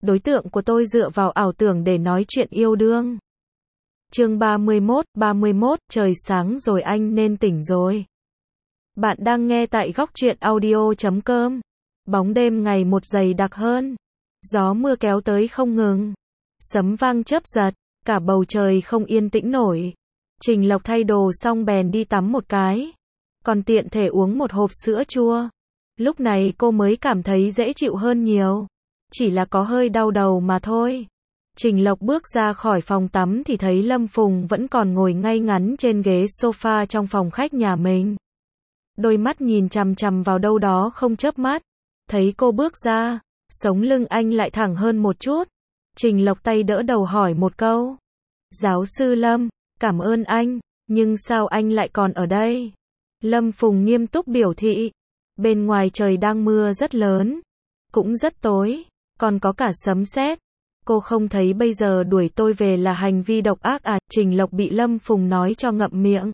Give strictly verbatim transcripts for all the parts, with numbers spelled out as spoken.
đối tượng của tôi dựa vào ảo tưởng để nói chuyện yêu đương. Chương ba mươi mốt, ba mươi mốt, trời sáng rồi anh nên tỉnh rồi. Bạn đang nghe tại góc truyện audio chấm com. Bóng đêm ngày một dày đặc hơn. Gió mưa kéo tới không ngừng. Sấm vang chớp giật, cả bầu trời không yên tĩnh nổi. Trình Lộc thay đồ xong bèn đi tắm một cái. Còn tiện thể uống một hộp sữa chua. Lúc này cô mới cảm thấy dễ chịu hơn nhiều. Chỉ là có hơi đau đầu mà thôi. Trình Lộc bước ra khỏi phòng tắm thì thấy Lâm Phùng vẫn còn ngồi ngay ngắn trên ghế sofa trong phòng khách nhà mình. Đôi mắt nhìn chằm chằm vào đâu đó không chớp mắt. Thấy cô bước ra, sống lưng anh lại thẳng hơn một chút. Trình Lộc tay đỡ đầu hỏi một câu. Giáo sư Lâm, cảm ơn anh, nhưng sao anh lại còn ở đây? Lâm Phùng nghiêm túc biểu thị. Bên ngoài trời đang mưa rất lớn, cũng rất tối, còn có cả sấm sét. Cô không thấy bây giờ đuổi tôi về là hành vi độc ác à? Trình Lộc bị Lâm Phùng nói cho ngậm miệng.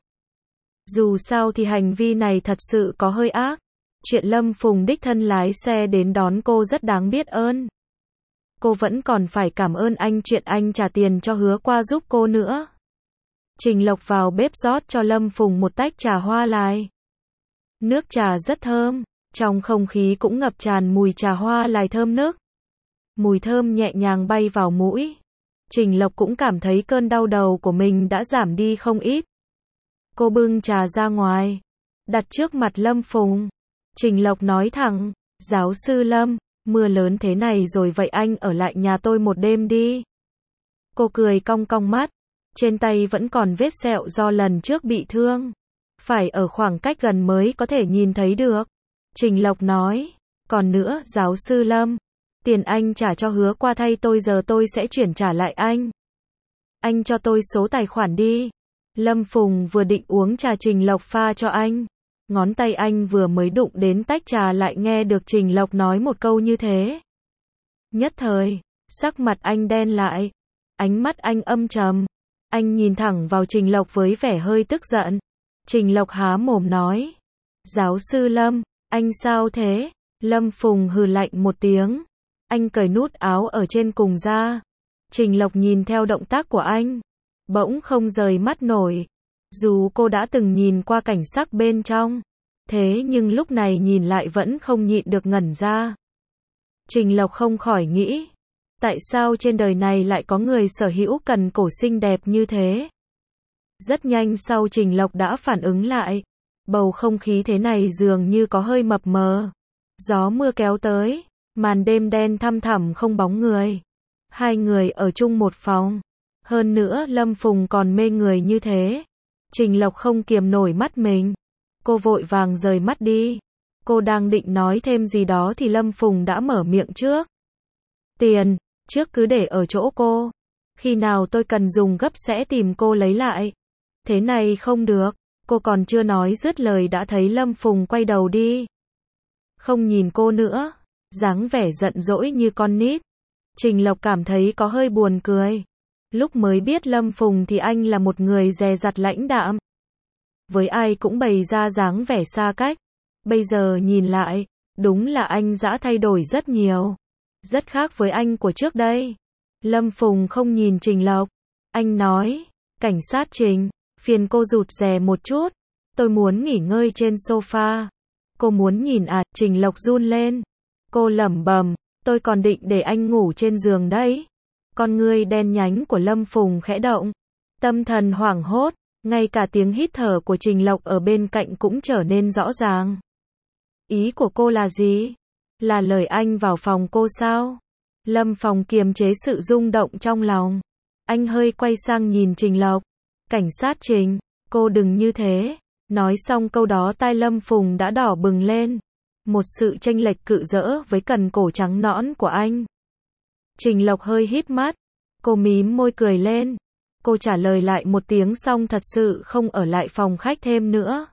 Dù sao thì hành vi này thật sự có hơi ác. Chuyện Lâm Phùng đích thân lái xe đến đón cô rất đáng biết ơn. Cô vẫn còn phải cảm ơn anh chuyện anh trả tiền cho Hứa Qua giúp cô nữa. Trình Lộc vào bếp rót cho Lâm Phùng một tách trà hoa lài. Nước trà rất thơm, trong không khí cũng ngập tràn mùi trà hoa lài thơm nức. Mùi thơm nhẹ nhàng bay vào mũi. Trình Lộc cũng cảm thấy cơn đau đầu của mình đã giảm đi không ít. Cô bưng trà ra ngoài, đặt trước mặt Lâm Phùng. Trình Lộc nói thẳng, giáo sư Lâm, mưa lớn thế này rồi vậy anh ở lại nhà tôi một đêm đi. Cô cười cong cong mắt, trên tay vẫn còn vết sẹo do lần trước bị thương. Phải ở khoảng cách gần mới có thể nhìn thấy được. Trình Lộc nói, còn nữa, giáo sư Lâm, tiền anh trả cho Hứa Qua thay tôi giờ tôi sẽ chuyển trả lại anh. Anh cho tôi số tài khoản đi. Lâm Phùng vừa định uống trà Trình Lộc pha cho anh. Ngón tay anh vừa mới đụng đến tách trà lại nghe được Trình Lộc nói một câu như thế. Nhất thời, sắc mặt anh đen lại. Ánh mắt anh âm trầm. Anh nhìn thẳng vào Trình Lộc với vẻ hơi tức giận. Trình Lộc há mồm nói. Giáo sư Lâm, anh sao thế? Lâm Phùng hừ lạnh một tiếng. Anh cởi nút áo ở trên cùng ra. Trình Lộc nhìn theo động tác của anh. Bỗng không rời mắt nổi. Dù cô đã từng nhìn qua cảnh sắc bên trong. Thế nhưng lúc này nhìn lại vẫn không nhịn được ngẩn ra. Trình Lộc không khỏi nghĩ. Tại sao trên đời này lại có người sở hữu cần cổ xinh đẹp như thế? Rất nhanh sau Trình Lộc đã phản ứng lại. Bầu không khí thế này dường như có hơi mập mờ. Gió mưa kéo tới. Màn đêm đen thăm thẳm không bóng người. Hai người ở chung một phòng. Hơn nữa Lâm Phùng còn mê người như thế. Trình Lộc không kiềm nổi mắt mình. Cô vội vàng rời mắt đi. Cô đang định nói thêm gì đó thì Lâm Phùng đã mở miệng trước. Tiền, trước cứ để ở chỗ cô. Khi nào tôi cần dùng gấp sẽ tìm cô lấy lại. Thế này không được. Cô còn chưa nói dứt lời đã thấy Lâm Phùng quay đầu đi. Không nhìn cô nữa. Dáng vẻ giận dỗi như con nít. Trình Lộc cảm thấy có hơi buồn cười. Lúc mới biết Lâm Phùng thì anh là một người dè dặt lãnh đạm. Với ai cũng bày ra dáng vẻ xa cách. Bây giờ nhìn lại, đúng là anh đã thay đổi rất nhiều. Rất khác với anh của trước đây. Lâm Phùng không nhìn Trình Lộc. Anh nói, cảnh sát Trình, phiền cô rụt rè một chút. Tôi muốn nghỉ ngơi trên sofa. Cô muốn nhìn à? Trình Lộc run lên. Cô lẩm bẩm, tôi còn định để anh ngủ trên giường đấy. Con ngươi đen nhánh của Lâm Phùng khẽ động. Tâm thần hoảng hốt, ngay cả tiếng hít thở của Trình Lộc ở bên cạnh cũng trở nên rõ ràng. Ý của cô là gì? Là lời anh vào phòng cô sao? Lâm Phùng kiềm chế sự rung động trong lòng. Anh hơi quay sang nhìn Trình Lộc. Cảnh sát Trình, cô đừng như thế. Nói xong câu đó tai Lâm Phùng đã đỏ bừng lên. Một sự chênh lệch cự rỡ với cần cổ trắng nõn của anh. Trình Lộc hơi híp mắt. Cô mím môi cười lên. Cô trả lời lại một tiếng xong thật sự không ở lại phòng khách thêm nữa.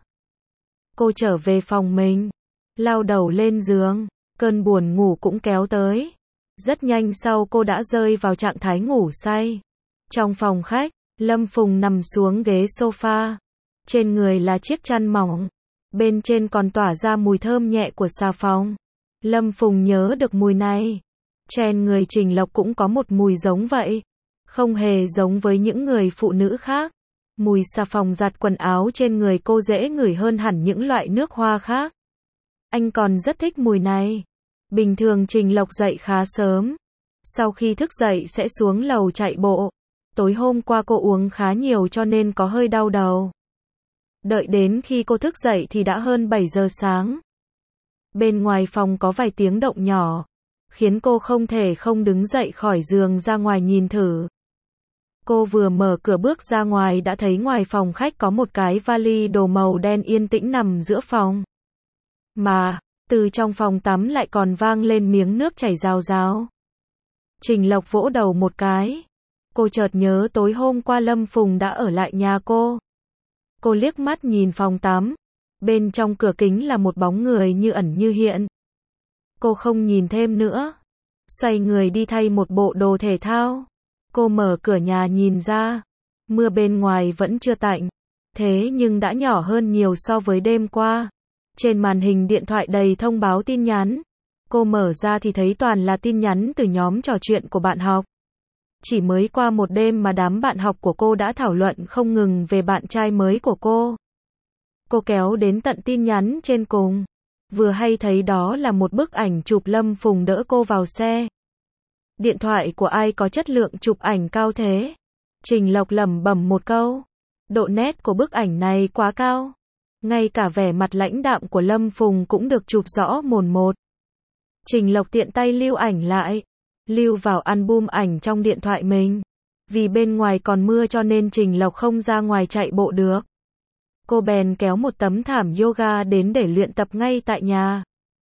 Cô trở về phòng mình. Lao đầu lên giường. Cơn buồn ngủ cũng kéo tới. Rất nhanh sau cô đã rơi vào trạng thái ngủ say. Trong phòng khách, Lâm Phùng nằm xuống ghế sofa. Trên người là chiếc chăn mỏng. Bên trên còn tỏa ra mùi thơm nhẹ của xà phòng. Lâm Phùng nhớ được mùi này. Trên người Trình Lộc cũng có một mùi giống vậy. Không hề giống với những người phụ nữ khác. Mùi xà phòng giặt quần áo trên người cô dễ ngửi hơn hẳn những loại nước hoa khác. Anh còn rất thích mùi này. Bình thường Trình Lộc dậy khá sớm. Sau khi thức dậy sẽ xuống lầu chạy bộ. Tối hôm qua cô uống khá nhiều cho nên có hơi đau đầu. Đợi đến khi cô thức dậy thì đã hơn bảy giờ sáng. Bên ngoài phòng có vài tiếng động nhỏ, khiến cô không thể không đứng dậy khỏi giường ra ngoài nhìn thử. Cô vừa mở cửa bước ra ngoài đã thấy ngoài phòng khách có một cái vali đồ màu đen yên tĩnh nằm giữa phòng. Mà, từ trong phòng tắm lại còn vang lên miếng nước chảy rào rào. Trình Lộc vỗ đầu một cái. Cô chợt nhớ tối hôm qua Lâm Phùng đã ở lại nhà cô. Cô liếc mắt nhìn phòng tắm. Bên trong cửa kính là một bóng người như ẩn như hiện. Cô không nhìn thêm nữa. Xoay người đi thay một bộ đồ thể thao. Cô mở cửa nhà nhìn ra. Mưa bên ngoài vẫn chưa tạnh. Thế nhưng đã nhỏ hơn nhiều so với đêm qua. Trên màn hình điện thoại đầy thông báo tin nhắn. Cô mở ra thì thấy toàn là tin nhắn từ nhóm trò chuyện của bạn học. Chỉ mới qua một đêm mà đám bạn học của cô đã thảo luận không ngừng về bạn trai mới của cô. Cô kéo đến tận tin nhắn trên cùng. Vừa hay thấy đó là một bức ảnh chụp Lâm Phùng đỡ cô vào xe. Điện thoại của ai có chất lượng chụp ảnh cao thế? Trình Lộc lẩm bẩm một câu. Độ nét của bức ảnh này quá cao. Ngay cả vẻ mặt lãnh đạm của Lâm Phùng cũng được chụp rõ mồn một. Trình Lộc tiện tay lưu ảnh lại. Lưu vào album ảnh trong điện thoại mình. Vì bên ngoài còn mưa cho nên Trình Lộc không ra ngoài chạy bộ được. Cô bèn kéo một tấm thảm yoga đến để luyện tập ngay tại nhà.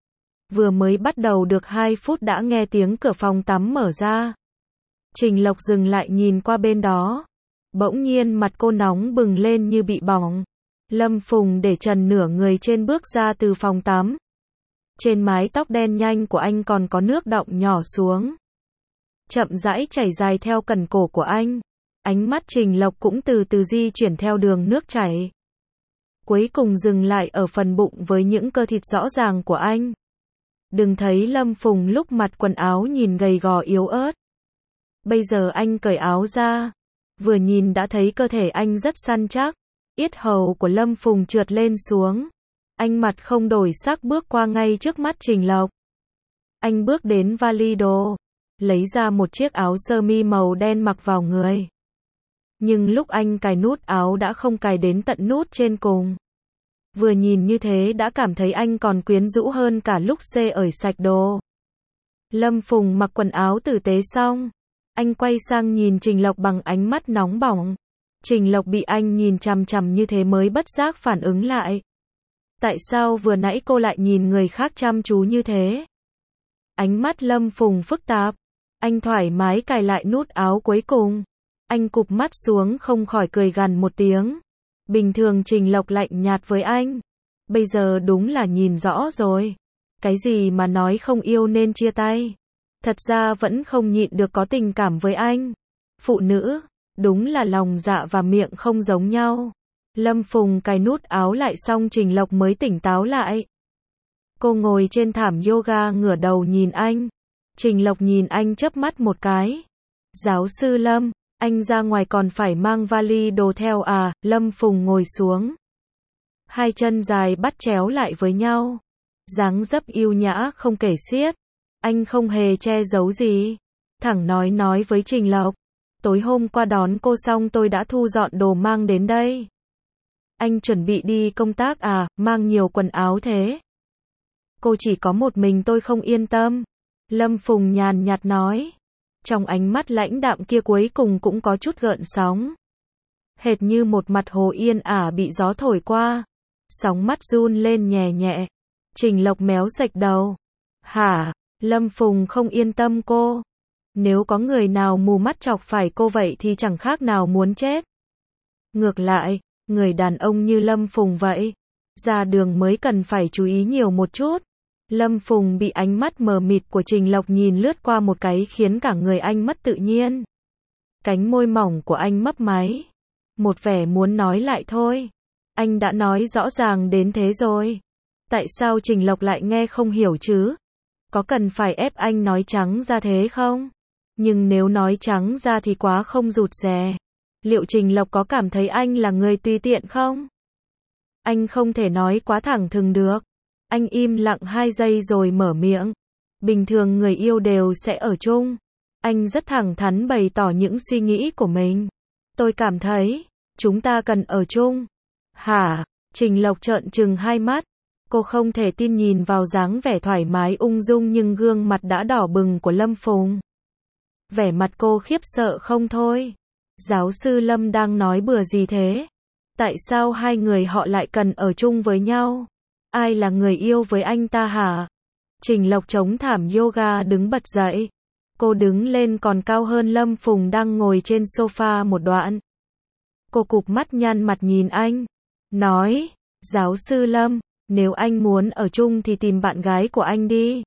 Vừa mới bắt đầu được hai phút đã nghe tiếng cửa phòng tắm mở ra. Trình Lộc dừng lại nhìn qua bên đó. Bỗng nhiên mặt cô nóng bừng lên như bị bỏng. Lâm Phùng để trần nửa người trên bước ra từ phòng tắm. Trên mái tóc đen nhanh của anh còn có nước đọng nhỏ xuống. Chậm rãi chảy dài theo cẩn cổ của anh. Ánh mắt Trình Lộc cũng từ từ di chuyển theo đường nước chảy. Cuối cùng dừng lại ở phần bụng với những cơ thịt rõ ràng của anh. Đừng thấy Lâm Phùng lúc mặc quần áo nhìn gầy gò yếu ớt. Bây giờ anh cởi áo ra. Vừa nhìn đã thấy cơ thể anh rất săn chắc. Yết hầu của Lâm Phùng trượt lên xuống. Anh mặt không đổi sắc bước qua ngay trước mắt Trình Lộc. Anh bước đến vali đồ. Lấy ra một chiếc áo sơ mi màu đen mặc vào người. Nhưng lúc anh cài nút áo đã không cài đến tận nút trên cùng. Vừa nhìn như thế đã cảm thấy anh còn quyến rũ hơn cả lúc xê ởi sạch đồ. Lâm Phùng mặc quần áo tử tế xong. Anh quay sang nhìn Trình Lộc bằng ánh mắt nóng bỏng. Trình Lộc bị anh nhìn chằm chằm như thế mới bất giác phản ứng lại. Tại sao vừa nãy cô lại nhìn người khác chăm chú như thế? Ánh mắt Lâm Phùng phức tạp. Anh thoải mái cài lại nút áo cuối cùng. Anh cụp mắt xuống không khỏi cười gằn một tiếng. Bình thường Trình Lộc lạnh nhạt với anh. Bây giờ đúng là nhìn rõ rồi. Cái gì mà nói không yêu nên chia tay. Thật ra vẫn không nhịn được có tình cảm với anh. Phụ nữ, đúng là lòng dạ và miệng không giống nhau. Lâm Phùng cài nút áo lại xong Trình Lộc mới tỉnh táo lại. Cô ngồi trên thảm yoga ngửa đầu nhìn anh. Trình Lộc nhìn anh chớp mắt một cái. Giáo sư Lâm, anh ra ngoài còn phải mang vali đồ theo à? Lâm Phùng ngồi xuống. Hai chân dài bắt chéo lại với nhau. Dáng dấp yêu nhã không kể xiết. Anh không hề che giấu gì. Thẳng nói nói với Trình Lộc. Tối hôm qua đón cô xong tôi đã thu dọn đồ mang đến đây. Anh chuẩn bị đi công tác à? Mang nhiều quần áo thế. Cô chỉ có một mình tôi không yên tâm. Lâm Phùng nhàn nhạt nói. Trong ánh mắt lãnh đạm kia cuối cùng cũng có chút gợn sóng. Hệt như một mặt hồ yên ả bị gió thổi qua. Sóng mắt run lên nhẹ nhẹ. Trình Lộc méo sạch đầu. Hả? Lâm Phùng không yên tâm cô. Nếu có người nào mù mắt chọc phải cô vậy thì chẳng khác nào muốn chết. Ngược lại, người đàn ông như Lâm Phùng vậy. Ra đường mới cần phải chú ý nhiều một chút. Lâm Phùng bị ánh mắt mờ mịt của Trình Lộc nhìn lướt qua một cái khiến cả người anh mất tự nhiên. Cánh môi mỏng của anh mấp máy. Một vẻ muốn nói lại thôi. Anh đã nói rõ ràng đến thế rồi. Tại sao Trình Lộc lại nghe không hiểu chứ? Có cần phải ép anh nói trắng ra thế không? Nhưng nếu nói trắng ra thì quá không rụt rè. Liệu Trình Lộc có cảm thấy anh là người tùy tiện không? Anh không thể nói quá thẳng thừng được. Anh im lặng hai giây rồi mở miệng. Bình thường người yêu đều sẽ ở chung. Anh rất thẳng thắn bày tỏ những suy nghĩ của mình. Tôi cảm thấy, chúng ta cần ở chung. Hả? Trình Lộc trợn trừng hai mắt. Cô không thể tin nhìn vào dáng vẻ thoải mái ung dung nhưng gương mặt đã đỏ bừng của Lâm Phùng. Vẻ mặt cô khiếp sợ không thôi. Giáo sư Lâm đang nói bừa gì thế? Tại sao hai người họ lại cần ở chung với nhau? Ai là người yêu với anh ta hả? Trình Lộc chống thảm yoga đứng bật dậy. Cô đứng lên còn cao hơn Lâm Phùng đang ngồi trên sofa một đoạn. Cô cụp mắt nhăn mặt nhìn anh. Nói, giáo sư Lâm, nếu anh muốn ở chung thì tìm bạn gái của anh đi.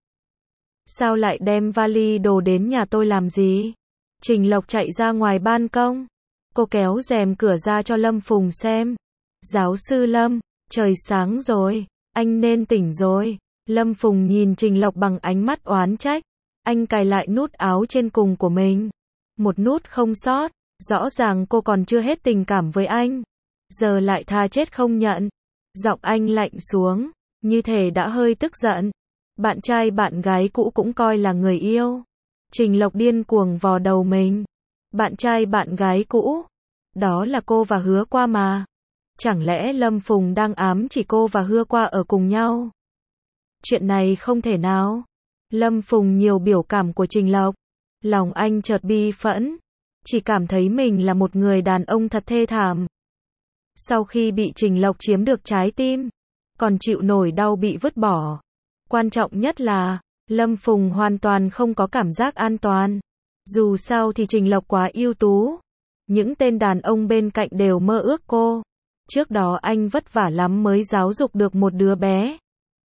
Sao lại đem vali đồ đến nhà tôi làm gì? Trình Lộc chạy ra ngoài ban công. Cô kéo rèm cửa ra cho Lâm Phùng xem. Giáo sư Lâm, trời sáng rồi, anh nên tỉnh rồi. Lâm Phùng nhìn Trình Lộc bằng ánh mắt oán trách. Anh cài lại nút áo trên cùng của mình. Một nút không sót. Rõ ràng cô còn chưa hết tình cảm với anh. Giờ lại tha chết không nhận. Giọng anh lạnh xuống, như thể đã hơi tức giận. Bạn trai bạn gái cũ cũng coi là người yêu. Trình Lộc điên cuồng vò đầu mình. Bạn trai bạn gái cũ? Đó là cô và Hứa Qua mà. Chẳng lẽ Lâm Phùng đang ám chỉ cô và Hứa Qua ở cùng nhau? Chuyện này không thể nào. Lâm Phùng nhiều biểu cảm của Trình Lộc. Lòng anh chợt bi phẫn. Chỉ cảm thấy mình là một người đàn ông thật thê thảm. Sau khi bị Trình Lộc chiếm được trái tim, còn chịu nổi đau bị vứt bỏ. Quan trọng nhất là, Lâm Phùng hoàn toàn không có cảm giác an toàn. Dù sao thì Trình Lộc quá ưu tú. Những tên đàn ông bên cạnh đều mơ ước cô. Trước đó anh vất vả lắm mới giáo dục được một đứa bé.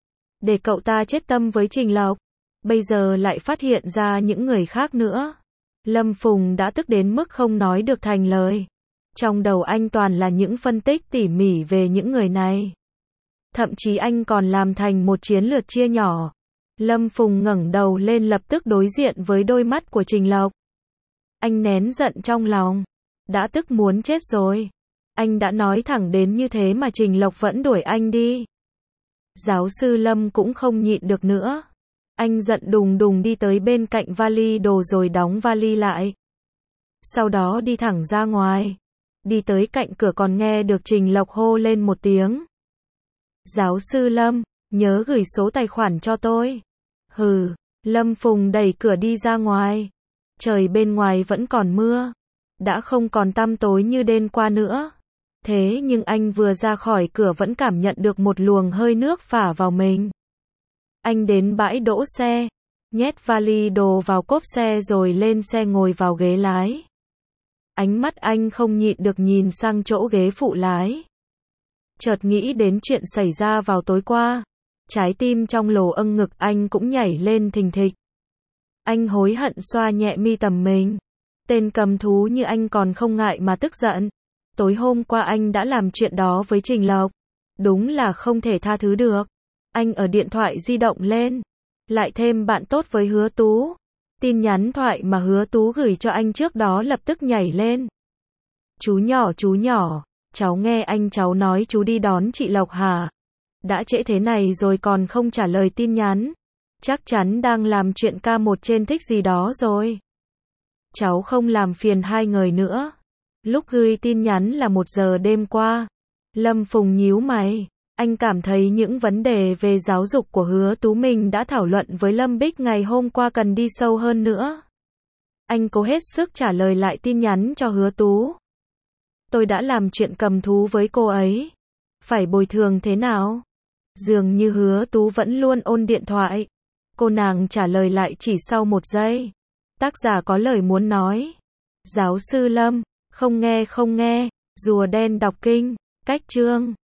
Để cậu ta chết tâm với Trình Lộc. Bây giờ lại phát hiện ra những người khác nữa. Lâm Phùng đã tức đến mức không nói được thành lời. Trong đầu anh toàn là những phân tích tỉ mỉ về những người này. Thậm chí anh còn làm thành một chiến lược chia nhỏ. Lâm Phùng ngẩng đầu lên lập tức đối diện với đôi mắt của Trình Lộc. Anh nén giận trong lòng. Đã tức muốn chết rồi. Anh đã nói thẳng đến như thế mà Trình Lộc vẫn đuổi anh đi. Giáo sư Lâm cũng không nhịn được nữa. Anh giận đùng đùng đi tới bên cạnh vali đồ rồi đóng vali lại. Sau đó đi thẳng ra ngoài. Đi tới cạnh cửa còn nghe được Trình Lộc hô lên một tiếng. Giáo sư Lâm, nhớ gửi số tài khoản cho tôi. Hừ, Lâm Phùng đẩy cửa đi ra ngoài. Trời bên ngoài vẫn còn mưa. Đã không còn tăm tối như đêm qua nữa. Thế nhưng anh vừa ra khỏi cửa vẫn cảm nhận được một luồng hơi nước phả vào mình. Anh đến bãi đỗ xe, nhét vali đồ vào cốp xe rồi lên xe ngồi vào ghế lái. Ánh mắt anh không nhịn được nhìn sang chỗ ghế phụ lái. Chợt nghĩ đến chuyện xảy ra vào tối qua. Trái tim trong lồ âng ngực anh cũng nhảy lên thình thịch. Anh hối hận xoa nhẹ mi tầm mình. Tên cầm thú như anh còn không ngại mà tức giận. Tối hôm qua anh đã làm chuyện đó với Trình Lộc. Đúng là không thể tha thứ được. Anh ở điện thoại di động lên. Lại thêm bạn tốt với Hứa Tú. Tin nhắn thoại mà Hứa Tú gửi cho anh trước đó lập tức nhảy lên. Chú nhỏ chú nhỏ, cháu nghe anh cháu nói chú đi đón chị Lộc hả? Đã trễ thế này rồi còn không trả lời tin nhắn. Chắc chắn đang làm chuyện ca một trên thích gì đó rồi. Cháu không làm phiền hai người nữa. Lúc gửi tin nhắn là một giờ đêm qua. Lâm Phùng nhíu mày. Anh cảm thấy những vấn đề về giáo dục của Hứa Tú mình đã thảo luận với Lâm Bích ngày hôm qua cần đi sâu hơn nữa. Anh cố hết sức trả lời lại tin nhắn cho Hứa Tú. Tôi đã làm chuyện cầm thú với cô ấy. Phải bồi thường thế nào? Dường như Hứa Tú vẫn luôn ôn điện thoại. Cô nàng trả lời lại chỉ sau một giây. Tác giả có lời muốn nói. Giáo sư Lâm, không nghe không nghe, rùa đen đọc kinh, cách chương.